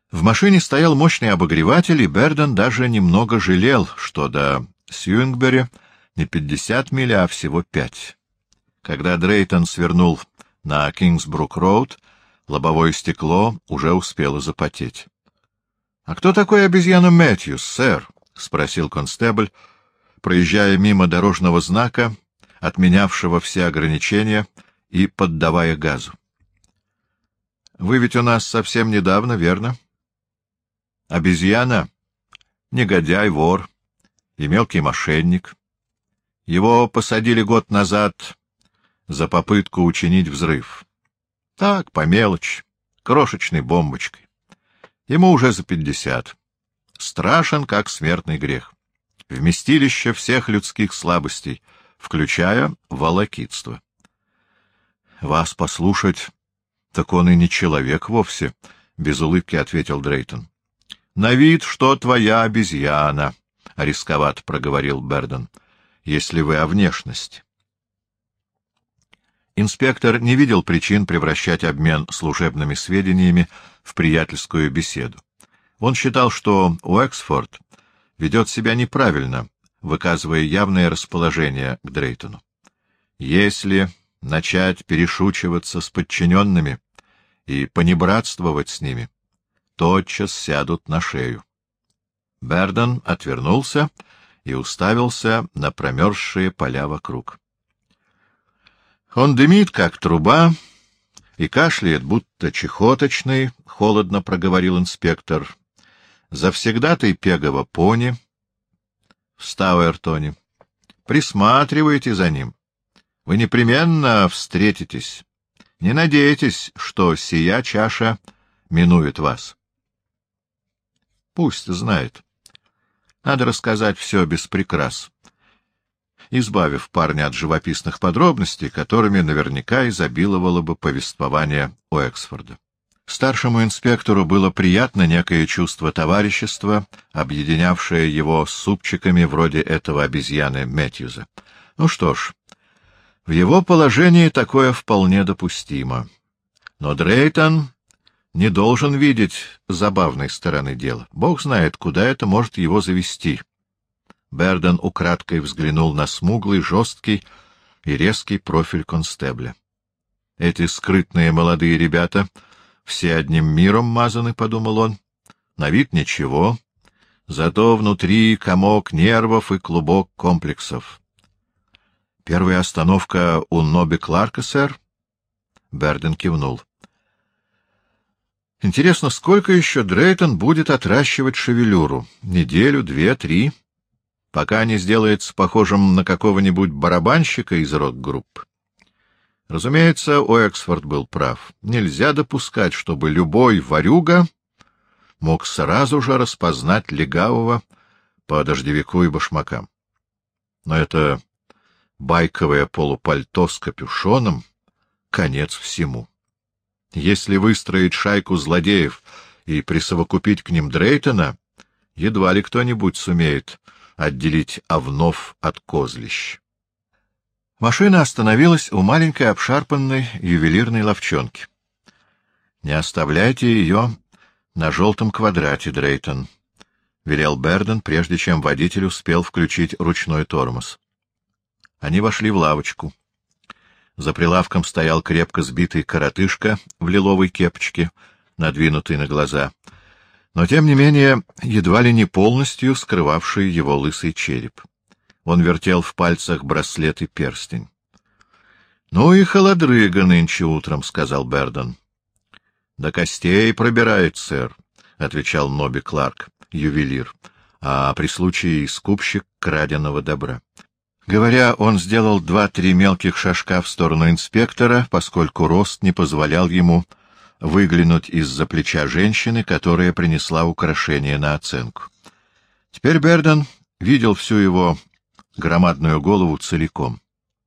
В машине стоял мощный обогреватель, и Берден даже немного жалел, что до Сьюингбери не 50 миль, а всего 5. Когда Дрейтон свернул на Кингсбрук-роуд, лобовое стекло уже успело запотеть. — А кто такой обезьяна Мэтьюс, сэр? — спросил констебль, проезжая мимо дорожного знака, отменявшего все ограничения, и поддавая газу. — Вы ведь у нас совсем недавно, верно? — Обезьяна — негодяй, вор и мелкий мошенник. Его посадили год назад за попытку учинить взрыв. Так, по мелочи, крошечной бомбочкой. Ему уже за 50. Страшен, как смертный грех. Вместилище всех людских слабостей, включая волокитство. — Вас послушать, так он и не человек вовсе, — без улыбки ответил Дрейтон. — На вид, что твоя обезьяна, — рисковато проговорил Берден, — если вы о внешности. Инспектор не видел причин превращать обмен служебными сведениями в приятельскую беседу. Он считал, что Уэксфорд ведет себя неправильно, выказывая явное расположение к Дрейтону. Если начать перешучиваться с подчиненными и понебратствовать с ними, тотчас сядут на шею. Берден отвернулся и уставился на промерзшие поля вокруг. Он дымит, как труба, и кашляет, будто чехоточный, — холодно проговорил инспектор. Завсегдатый Пегова пони в Стауэртоне. Присматривайте за ним. Вы непременно встретитесь. Не надейтесь, что сия чаша минует вас. Пусть знает. Надо рассказать все без прикрас, избавив парня от живописных подробностей, которыми наверняка изобиловало бы повествование Уэксфорда. Старшему инспектору было приятно некое чувство товарищества, объединявшее его с супчиками вроде этого обезьяны Мэтьюза. Ну что ж, в его положении такое вполне допустимо. Но Дрейтон не должен видеть забавной стороны дела. Бог знает, куда это может его завести. Берден украдкой взглянул на смуглый, жесткий и резкий профиль констебля. Эти скрытные молодые ребята все одним миром мазаны, — подумал он. На вид ничего, зато внутри комок нервов и клубок комплексов. — Первая остановка у Ноби Кларка, сэр? Берден кивнул. — Интересно, сколько еще Дрейтон будет отращивать шевелюру? Неделю, 2, 3? Пока не сделается похожим на какого-нибудь барабанщика из рок-групп. Разумеется, Уэксфорд был прав. Нельзя допускать, чтобы любой ворюга мог сразу же распознать легавого по дождевику и башмакам. Но это байковое полупальто с капюшоном — конец всему. Если выстроить шайку злодеев и присовокупить к ним Дрейтона, едва ли кто-нибудь сумеет отделить овнов от козлищ. Машина остановилась у маленькой обшарпанной ювелирной лавчонки. — Не оставляйте ее на желтом квадрате, Дрейтон, — велел Берден, прежде чем водитель успел включить ручной тормоз. Они вошли в лавочку. За прилавком стоял крепко сбитый коротышка в лиловой кепочке, надвинутый на глаза, но, тем не менее, едва ли не полностью скрывавший его лысый череп. Он вертел в пальцах браслет и перстень. — Ну и холодрыга нынче утром, — сказал Берден. — До костей пробирает, сэр, — отвечал Ноби Кларк, ювелир, а при случае и скупщик краденого добра. Говоря, он сделал 2-3 мелких шажка в сторону инспектора, поскольку рост не позволял ему выглянуть из-за плеча женщины, которая принесла украшение на оценку. Теперь Берден видел всю его громадную голову целиком.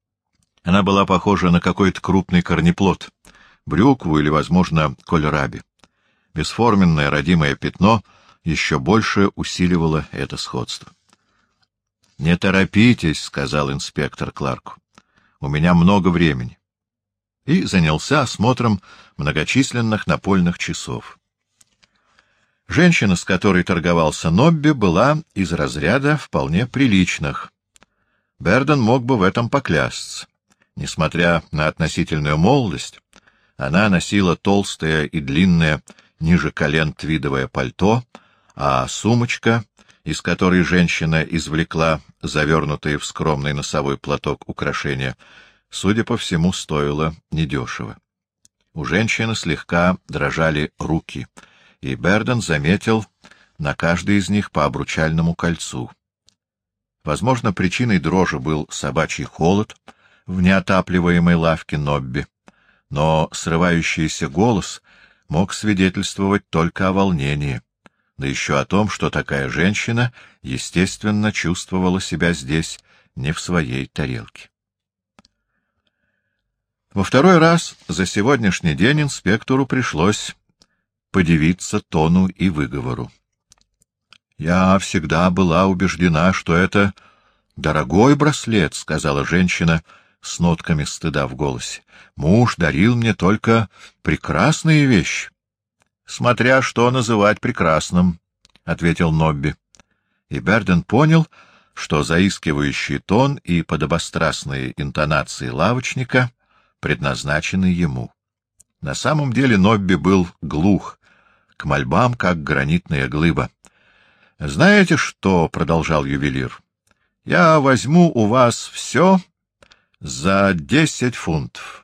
Она была похожа на какой-то крупный корнеплод, брюкву или, возможно, кольраби. Бесформенное родимое пятно еще больше усиливало это сходство. — Не торопитесь, — сказал инспектор Кларку. — У меня много времени. И занялся осмотром многочисленных напольных часов. Женщина, с которой торговался Нобби, была из разряда вполне приличных. Берден мог бы в этом поклясться. Несмотря на относительную молодость, она носила толстое и длинное ниже колен твидовое пальто, а сумочка, из которой женщина извлекла завернутые в скромный носовой платок украшения, судя по всему, стоила недешево. У женщины слегка дрожали руки, и Берден заметил на каждой из них по обручальному кольцу. Возможно, причиной дрожи был собачий холод в неотапливаемой лавке Нобби, но срывающийся голос мог свидетельствовать только о волнении, да еще о том, что такая женщина, естественно, чувствовала себя здесь не в своей тарелке. Во второй раз за сегодняшний день инспектору пришлось подивиться тону и выговору. «Я всегда была убеждена, что это дорогой браслет», — сказала женщина с нотками стыда в голосе. «Муж дарил мне только прекрасные вещи». «Смотря что называть прекрасным», — ответил Нобби. И Берден понял, что заискивающий тон и подобострастные интонации лавочника предназначены ему. На самом деле Нобби был глух к мольбам, как гранитная глыба. «Знаете что?» — продолжал ювелир. «Я возьму у вас все за 10 фунтов».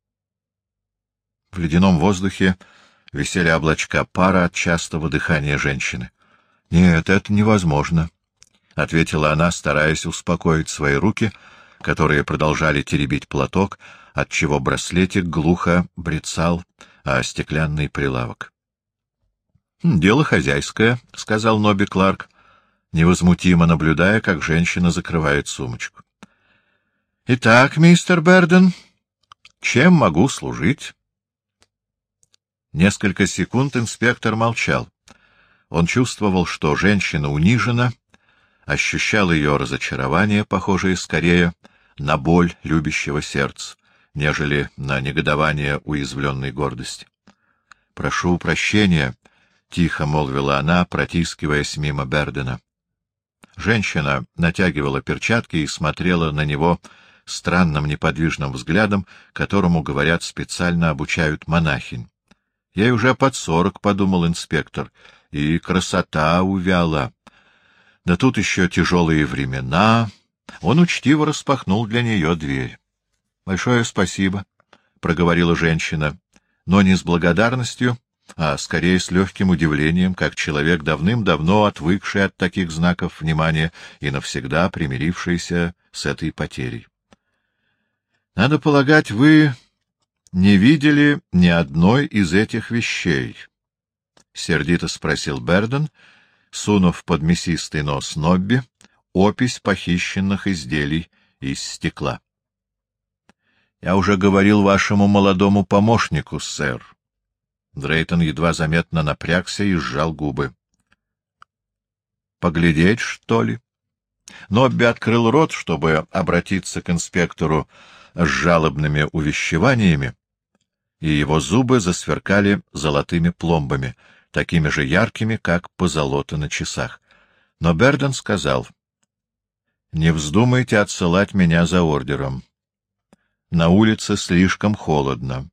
В ледяном воздухе висели облачка пара от частого дыхания женщины. — Нет, это невозможно, — ответила она, стараясь успокоить свои руки, которые продолжали теребить платок, отчего браслетик глухо брецал о стеклянный прилавок. — Дело хозяйское, — сказал Нобби Кларк, невозмутимо наблюдая, как женщина закрывает сумочку. — Итак, мистер Берден, чем могу служить? Несколько секунд инспектор молчал. Он чувствовал, что женщина унижена, ощущал ее разочарование, похожее скорее на боль любящего сердца, нежели на негодование уязвленной гордости. — Прошу прощения, — тихо молвила она, протискиваясь мимо Бердена. Женщина натягивала перчатки и смотрела на него странным неподвижным взглядом, которому, говорят, специально обучают монахинь. Ей уже под 40, — подумал инспектор, — и красота увяла. Да тут еще тяжелые времена. Он учтиво распахнул для нее дверь. — Большое спасибо, — проговорила женщина, но не с благодарностью, а скорее с легким удивлением, как человек, давным-давно отвыкший от таких знаков внимания и навсегда примирившийся с этой потерей. — Надо полагать, вы не видели ни одной из этих вещей? — сердито спросил Берден, сунув под мясистый нос Нобби опись похищенных изделий из стекла. — Я уже говорил вашему молодому помощнику, сэр. Дрейтон едва заметно напрягся и сжал губы. — Поглядеть, что ли? Нобби открыл рот, чтобы обратиться к инспектору с жалобными увещеваниями, и его зубы засверкали золотыми пломбами, такими же яркими, как позолота на часах. Но Берден сказал: — Не вздумайте отсылать меня за ордером. На улице слишком холодно.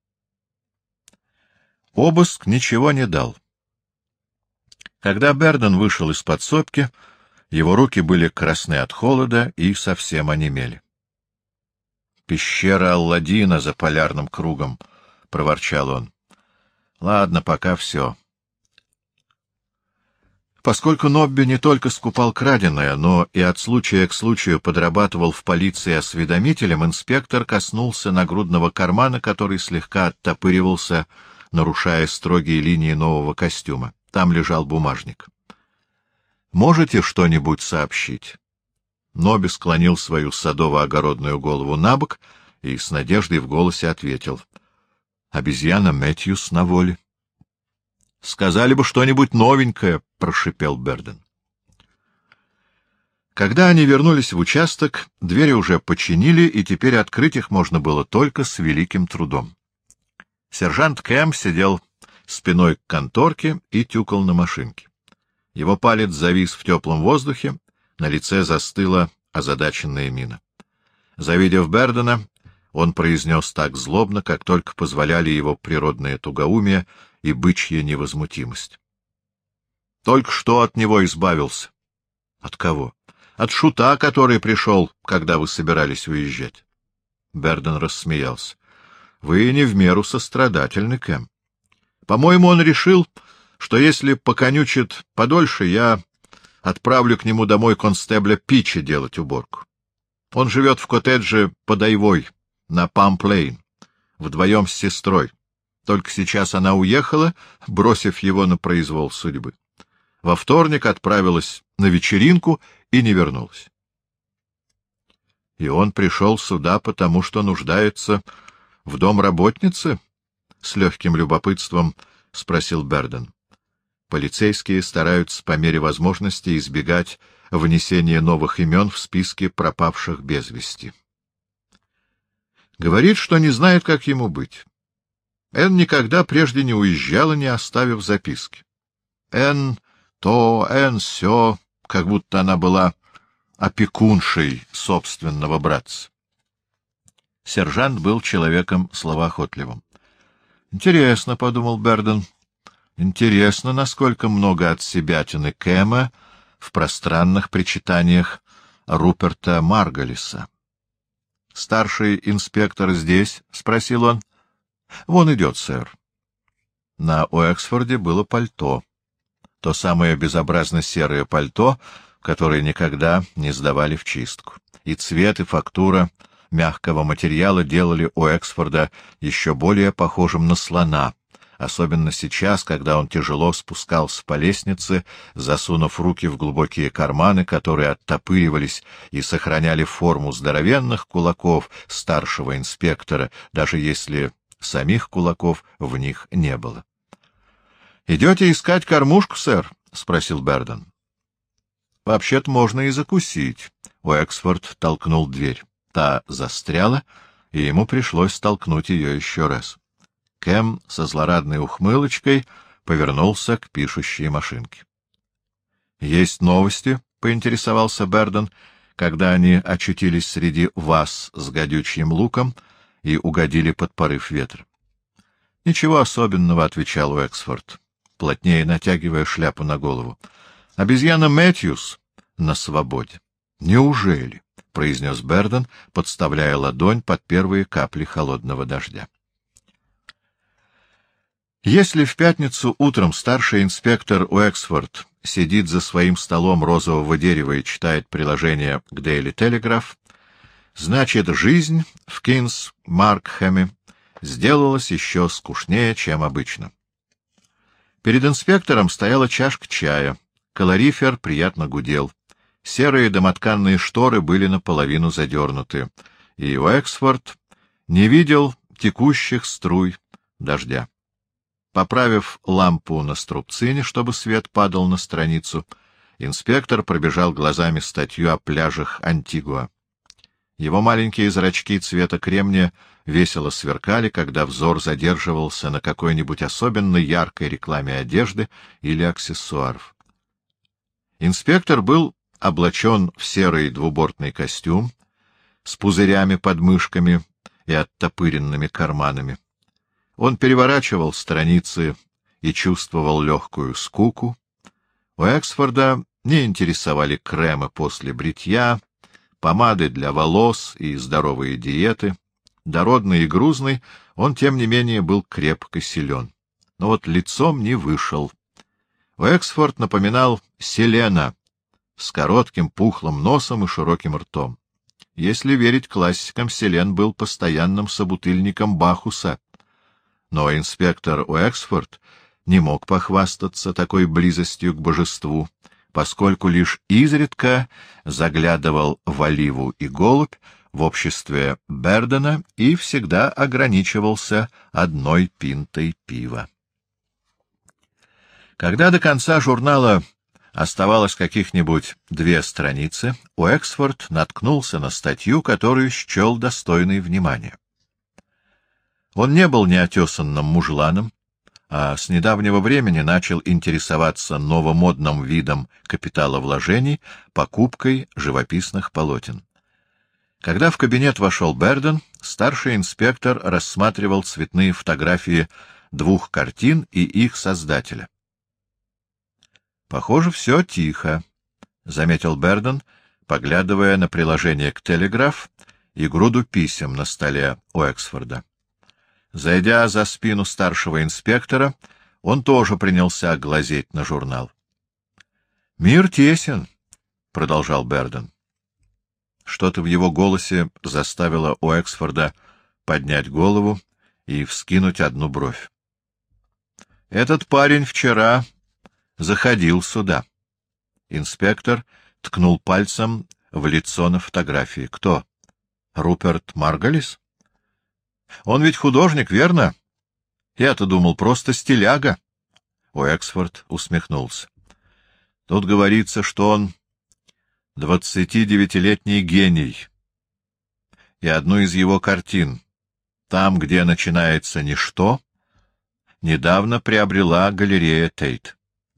Обыск ничего не дал. Когда Берден вышел из подсобки, его руки были красны от холода и совсем онемели. — Пещера Алладина за полярным кругом, — проворчал он. — Ладно, пока все. Поскольку Нобби не только скупал краденое, но и от случая к случаю подрабатывал в полиции осведомителем, инспектор коснулся нагрудного кармана, который слегка оттопыривался, нарушая строгие линии нового костюма. Там лежал бумажник. — Можете что-нибудь сообщить? Нобби склонил свою садово-огородную голову набок и с надеждой в голосе ответил: — Обезьяна Мэтьюс на воле. — Сказали бы что-нибудь новенькое, — прошипел Берден. Когда они вернулись в участок, двери уже починили, и теперь открыть их можно было только с великим трудом. Сержант Кэм сидел спиной к конторке и тюкал на машинке. Его палец завис в теплом воздухе, на лице застыла озадаченная мина. Завидев Бердена, он произнес так злобно, как только позволяли его природное тугоумие и бычья невозмутимость. — Только что от него избавился. — От кого? — От шута, который пришел, когда вы собирались уезжать. Берден рассмеялся. — Вы не в меру сострадательны, Кэм. По-моему, он решил, что если поконючит подольше, я отправлю к нему домой констебля Пичи делать уборку. Он живет в коттедже под Айвой, на Памп-Лейн, вдвоем с сестрой. Только сейчас она уехала, бросив его на произвол судьбы. Во вторник отправилась на вечеринку и не вернулась. — И он пришел сюда, потому что нуждается в домработнице? — с легким любопытством спросил Берден. Полицейские стараются по мере возможности избегать внесения новых имен в списки пропавших без вести. Говорит, что не знает, как ему быть. Энн никогда прежде не уезжала, не оставив записки. Энн то, Энн сё, как будто она была опекуншей собственного братца. Сержант был человеком словоохотливым. — Интересно, — подумал Берден, — интересно, насколько много отсебятины Кэма в пространных причитаниях Руперта Марголиса. — Старший инспектор здесь? — спросил он. — Вон идет, сэр. На Уэксфорде было пальто. То самое безобразно серое пальто, которое никогда не сдавали в чистку. И цвет, и фактура мягкого материала делали Уэксфорда еще более похожим на слона, особенно сейчас, когда он тяжело спускался по лестнице, засунув руки в глубокие карманы, которые оттопыривались и сохраняли форму здоровенных кулаков старшего инспектора, даже если самих кулаков в них не было. — Идете искать кормушку, сэр? — спросил Берден. — Вообще-то можно и закусить. Уэксфорд толкнул дверь. Та застряла, и ему пришлось толкнуть ее еще раз. Кэм со злорадной ухмылочкой повернулся к пишущей машинке. — Есть новости? — поинтересовался Берден, когда они очутились среди ваз с гадючьим луком и угодили под порыв ветра. — Ничего особенного, — отвечал Уэксфорд, плотнее натягивая шляпу на голову. — Обезьяна Мэтьюс на свободе. — Неужели? — произнес Берден, подставляя ладонь под первые капли холодного дождя. Если в пятницу утром старший инспектор Уэксфорд сидит за своим столом розового дерева и читает приложение к Daily Telegraph, значит, жизнь в Кингс-Маркхэме сделалась еще скучнее, чем обычно. Перед инспектором стояла чашка чая, калорифер приятно гудел, серые домотканные шторы были наполовину задернуты, и Уэксфорд не видел текущих струй дождя. Поправив лампу на струбцине, чтобы свет падал на страницу, инспектор пробежал глазами статью о пляжах Антигуа. Его маленькие зрачки цвета кремния весело сверкали, когда взор задерживался на какой-нибудь особенно яркой рекламе одежды или аксессуаров. Инспектор был облачен в серый двубортный костюм с пузырями под мышками и оттопыренными карманами. Он переворачивал страницы и чувствовал легкую скуку. Уэксфорда не интересовали кремы после бритья, помады для волос и здоровые диеты. Дородный и грузный, он, тем не менее, был крепко силен. Но вот лицом не вышел. Уэксфорд напоминал Селена с коротким пухлым носом и широким ртом. Если верить классикам, Селен был постоянным собутыльником Бахуса. Но инспектор Уэксфорд не мог похвастаться такой близостью к божеству, поскольку лишь изредка заглядывал в Оливу и Голубь в обществе Бердена и всегда ограничивался одной пинтой пива. Когда до конца журнала оставалось каких-нибудь 2 страницы, Уэксфорд наткнулся на статью, которую счел достойной внимания. Он не был неотесанным мужланом, а с недавнего времени начал интересоваться новомодным видом капиталовложений — покупкой живописных полотен. Когда в кабинет вошел Берден, старший инспектор рассматривал цветные фотографии 2 картин и их создателя. — Похоже, все тихо, — заметил Берден, поглядывая на приложение к «Телеграф» и груду писем на столе Уэксфорда. Зайдя за спину старшего инспектора, он тоже принялся глазеть на журнал. — Мир тесен, — продолжал Берден. Что-то в его голосе заставило Уэксфорда поднять голову и вскинуть одну бровь. — Этот парень вчера заходил сюда. Инспектор ткнул пальцем в лицо на фотографии. — Кто? Руперт Марголис? — Он ведь художник, верно? Я-то думал, просто стиляга. Уэксфорд усмехнулся. — Тут говорится, что он 29-летний гений. И одну из его картин, там, где начинается ничто, недавно приобрела галерея Тейт.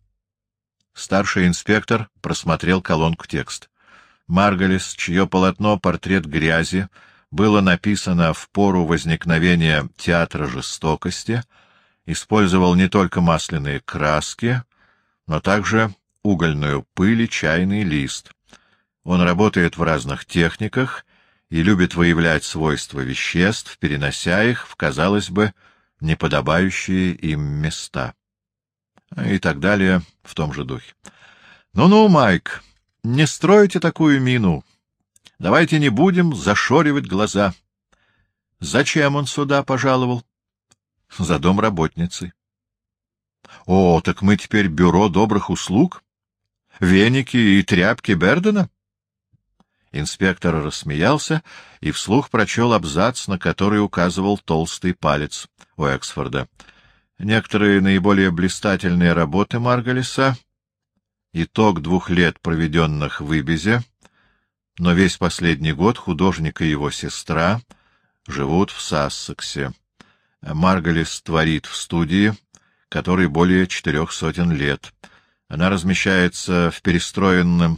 Старший инспектор просмотрел колонку текста. Марголис, чье полотно «Портрет грязи» было написано в пору возникновения театра жестокости, использовал не только масляные краски, но также угольную пыль и чайный лист. Он работает в разных техниках и любит выявлять свойства веществ, перенося их в, казалось бы, неподобающие им места. И так далее в том же духе. Ну-ну, Майк, не стройте такую мину. Давайте не будем зашоривать глаза. Зачем он сюда пожаловал? За домработницей. О, так мы теперь бюро добрых услуг? Веники и тряпки Бердена? Инспектор рассмеялся и вслух прочел абзац, на который указывал толстый палец Уэксфорда. Некоторые наиболее блистательные работы Марголиса, итог 2 лет, проведенных в Ибизе, но весь последний год художник и его сестра живут в Сассексе. Марголис творит в студии, которой более 400 лет. Она размещается в перестроенном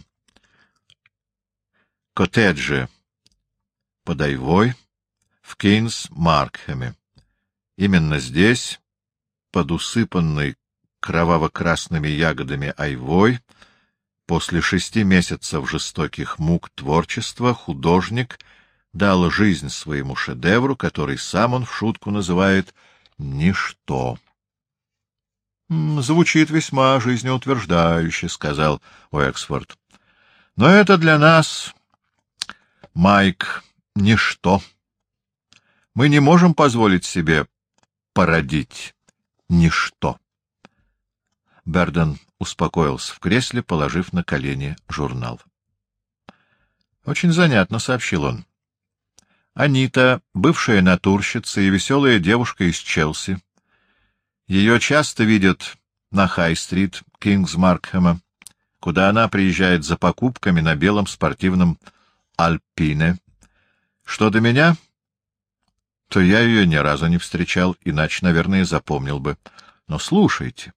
коттедже под Айвой в Кейнс-Маркхэме. Именно здесь, под усыпанной кроваво-красными ягодами айвой, после 6 месяцев жестоких мук творчества, художник дал жизнь своему шедевру, который сам он в шутку называет «Ничто». «Звучит весьма жизнеутверждающе», — сказал Уэксфорд. «Но это для нас, Майк, ничто. Мы не можем позволить себе породить ничто». Берден успокоился в кресле, положив на колени журнал. «Очень занятно», — сообщил он. «Анита, бывшая натурщица и веселая девушка из Челси. Ее часто видят на Хай-стрит Кингс-Маркхэма, куда она приезжает за покупками на белом спортивном Альпине. Что до меня, то я ее ни разу не встречал, иначе, наверное, запомнил бы. Но слушайте.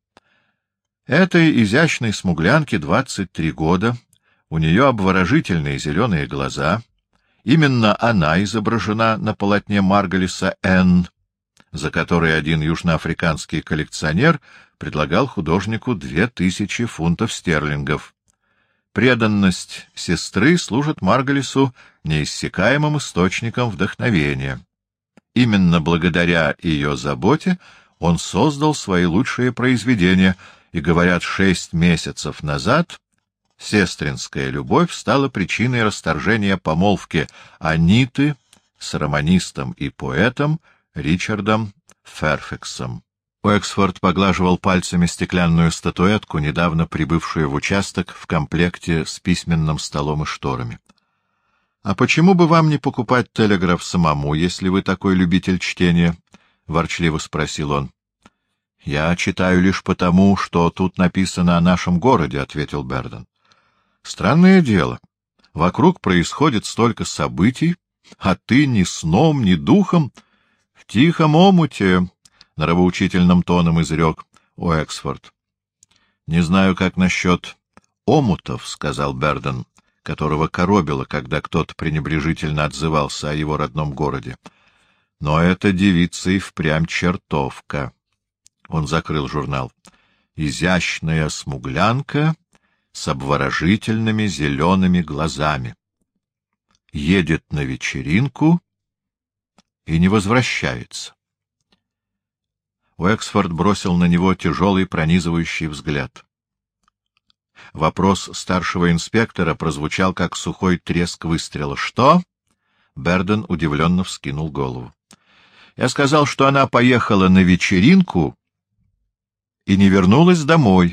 Этой изящной смуглянке 23 года, у нее обворожительные зеленые глаза. Именно она изображена на полотне Марголиса «Н», за который один южноафриканский коллекционер предлагал художнику 2000 фунтов стерлингов. Преданность сестры служит Марголису неиссякаемым источником вдохновения. Именно благодаря ее заботе он создал свои лучшие произведения, и, говорят, 6 месяцев назад сестринская любовь стала причиной расторжения помолвки Аниты с романистом и поэтом Ричардом Ферфаксом. Уэксфорд поглаживал пальцами стеклянную статуэтку, недавно прибывшую в участок в комплекте с письменным столом и шторами. — А почему бы вам не покупать «Телеграф» самому, если вы такой любитель чтения? — ворчливо спросил он. — Я читаю лишь потому, что тут написано о нашем городе, — ответил Берден. — Странное дело. Вокруг происходит столько событий, а ты ни сном, ни духом в тихом омуте, — нравоучительным тоном изрек Уэксфорд. — Не знаю, как насчет омутов, — сказал Берден, которого коробило, когда кто-то пренебрежительно отзывался о его родном городе. — Но эта девица и впрямь чертовка. Он закрыл журнал. Изящная смуглянка с обворожительными зелеными глазами. Едет на вечеринку и не возвращается. Уэксфорд бросил на него тяжелый пронизывающий взгляд. Вопрос старшего инспектора прозвучал, как сухой треск выстрела. — Что? — Берден удивленно вскинул голову. — Я сказал, что она поехала на вечеринку и не вернулась домой.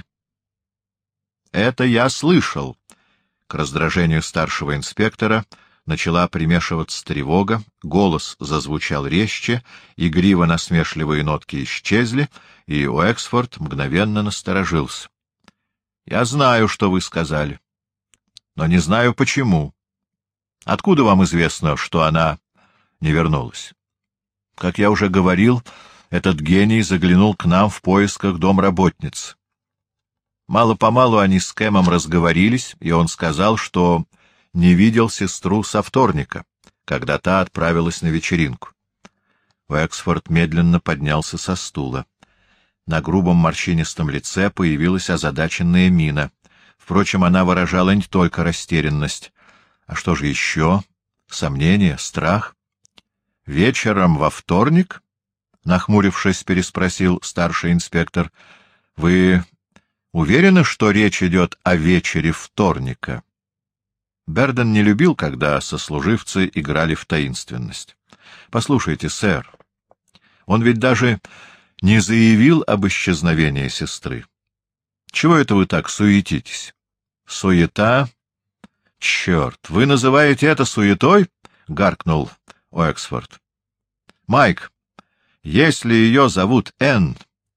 — Это я слышал. К раздражению старшего инспектора начала примешиваться тревога, голос зазвучал резче, игриво-насмешливые нотки исчезли, и Уэксфорд мгновенно насторожился. — Я знаю, что вы сказали, но не знаю, почему. Откуда вам известно, что она не вернулась? Как я уже говорил, этот гений заглянул к нам в поисках домработниц. Мало-помалу они с Кэмом разговорились, и он сказал, что не видел сестру со вторника, когда та отправилась на вечеринку. Уэксфорд медленно поднялся со стула. На грубом морщинистом лице появилась озадаченная мина. Впрочем, она выражала не только растерянность. А что же еще? Сомнение, страх? — Вечером во вторник? — нахмурившись, переспросил старший инспектор. — Вы уверены, что речь идет о вечере вторника? Берден не любил, когда сослуживцы играли в таинственность. — Послушайте, сэр, он ведь даже не заявил об исчезновении сестры. Чего это вы так суетитесь? Суета? Черт, вы называете это суетой? — гаркнул Уэксфорд. — Майк, если ее зовут Энн,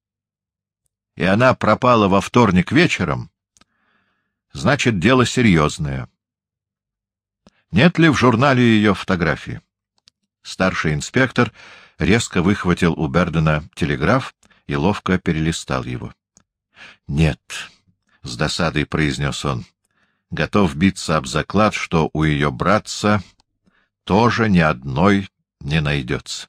и она пропала во вторник вечером, значит, дело серьезное. Нет ли в журнале ее фотографии? Старший инспектор резко выхватил у Бердена телеграф и ловко перелистал его. — Нет, — с досадой произнес он, — готов биться об заклад, что у ее братца тоже ни одной не найдется.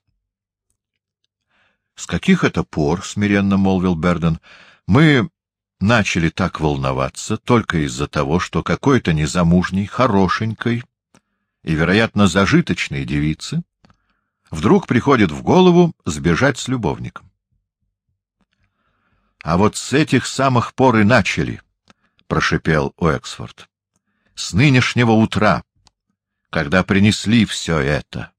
— С каких это пор, — смиренно молвил Берден, — мы начали так волноваться только из-за того, что какой-то незамужней, хорошенькой и, вероятно, зажиточной девице вдруг приходит в голову сбежать с любовником. — А вот с этих самых пор и начали, — прошипел Уэксфорд. — С нынешнего утра, когда принесли все это.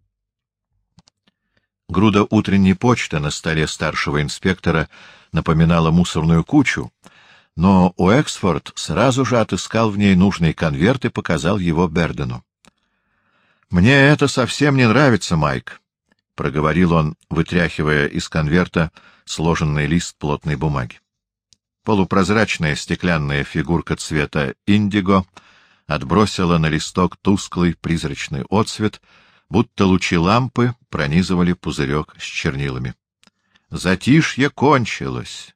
Груда утренней почты на столе старшего инспектора напоминала мусорную кучу, но Уэксфорд сразу же отыскал в ней нужный конверт и показал его Бердену. — Мне это совсем не нравится, Майк, — проговорил он, вытряхивая из конверта сложенный лист плотной бумаги. Полупрозрачная стеклянная фигурка цвета индиго отбросила на листок тусклый призрачный отсвет, будто лучи лампы пронизывали пузырек с чернилами. Затишье кончилось.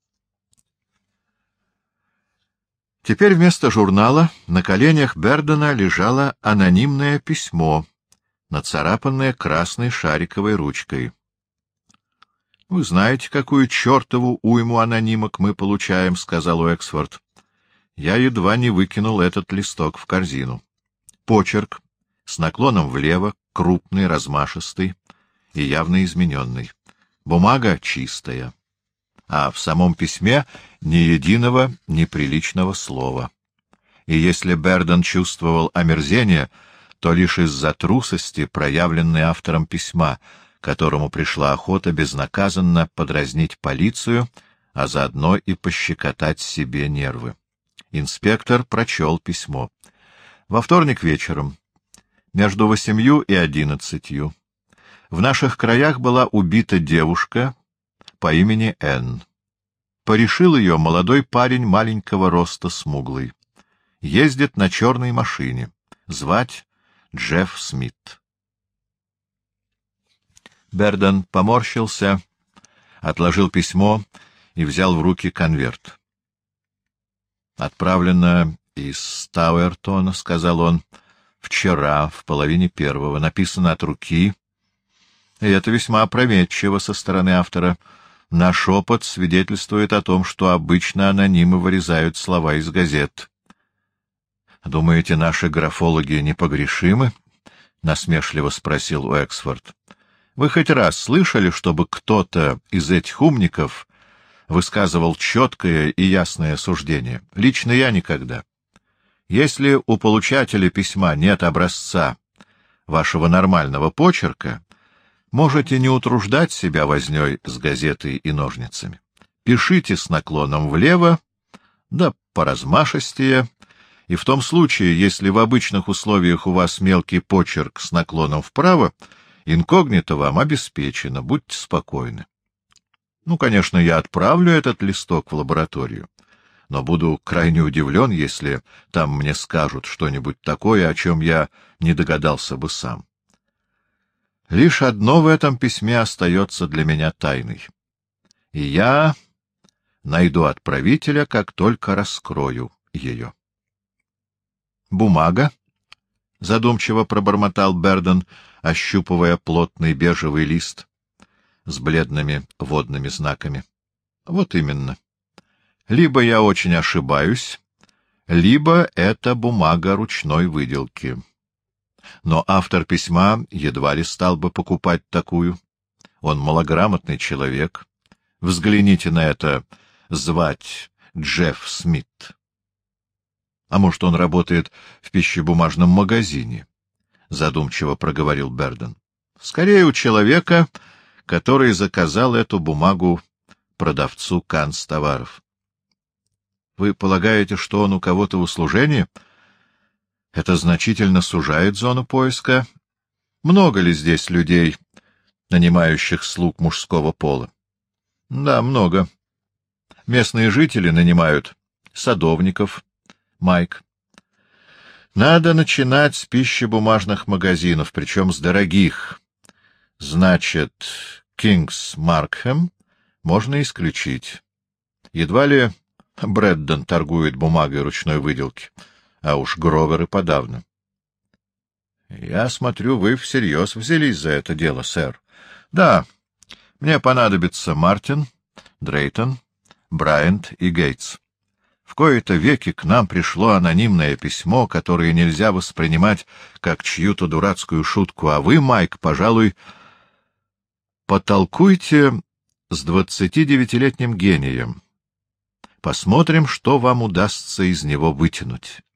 Теперь вместо журнала на коленях Бердена лежало анонимное письмо, нацарапанное красной шариковой ручкой. — Вы знаете, какую чертову уйму анонимок мы получаем, — сказал Уэксфорд. Я едва не выкинул этот листок в корзину. Почерк с наклоном влево, крупный, размашистый и явно измененный. Бумага чистая, а в самом письме ни единого неприличного слова. И если Берден чувствовал омерзение, то лишь из-за трусости, проявленной автором письма, которому пришла охота безнаказанно подразнить полицию, а заодно и пощекотать себе нервы. Инспектор прочел письмо. Во вторник вечером, между 8 и 11, в наших краях была убита девушка по имени Энн. Порешил ее молодой парень маленького роста, смуглый. Ездит на черной машине. Звать Джефф Смит. Берден поморщился, отложил письмо и взял в руки конверт. «Отправлено из Тауэртона», — сказал он, — «вчера, в 12:30, написано от руки, и это весьма опрометчиво со стороны автора. Наш опыт свидетельствует о том, что обычно анонимы вырезают слова из газет». «Думаете, наши графологи непогрешимы?» — насмешливо спросил Уэксфорд. «Вы хоть раз слышали, чтобы кто-то из этих умников высказывал четкое и ясное суждение? Лично я никогда. Если у получателя письма нет образца вашего нормального почерка, можете не утруждать себя вознёй с газетой и ножницами. Пишите с наклоном влево, да поразмашистее, и в том случае, если в обычных условиях у вас мелкий почерк с наклоном вправо, инкогнито вам обеспечено, будьте спокойны. Конечно, я отправлю этот листок в лабораторию, но буду крайне удивлен, если там мне скажут что-нибудь такое, о чем я не догадался бы сам. Лишь одно в этом письме остается для меня тайной, и я найду отправителя, как только раскрою ее. «Бумага?» — задумчиво пробормотал Берден, ощупывая плотный бежевый лист с бледными водными знаками. «Вот именно. Либо я очень ошибаюсь, либо это бумага ручной выделки. Но автор письма едва ли стал бы покупать такую. Он малограмотный человек. Взгляните на это, звать Джефф Смит. А может, он работает в пищебумажном магазине?» — задумчиво проговорил Берден. «Скорее у человека, который заказал эту бумагу продавцу канцтоваров». «Вы полагаете, что он у кого-то в услужении? Это значительно сужает зону поиска. Много ли здесь людей, нанимающих слуг мужского пола?» «Да, много. Местные жители нанимают садовников, Майк. Надо начинать с пищебумажных магазинов, причем с дорогих. Значит, Кингс Маркхэм можно исключить. Едва ли Брэддон торгует бумагой ручной выделки, а уж Гровер и подавно. — Я смотрю, вы всерьез взялись за это дело, сэр. — Да, мне понадобится Мартин, Дрейтон, Брайант и Гейтс. В кои-то веки к нам пришло анонимное письмо, которое нельзя воспринимать как чью-то дурацкую шутку, а вы, Майк, пожалуй, потолкуйте с 29-летним гением. Посмотрим, что вам удастся из него вытянуть.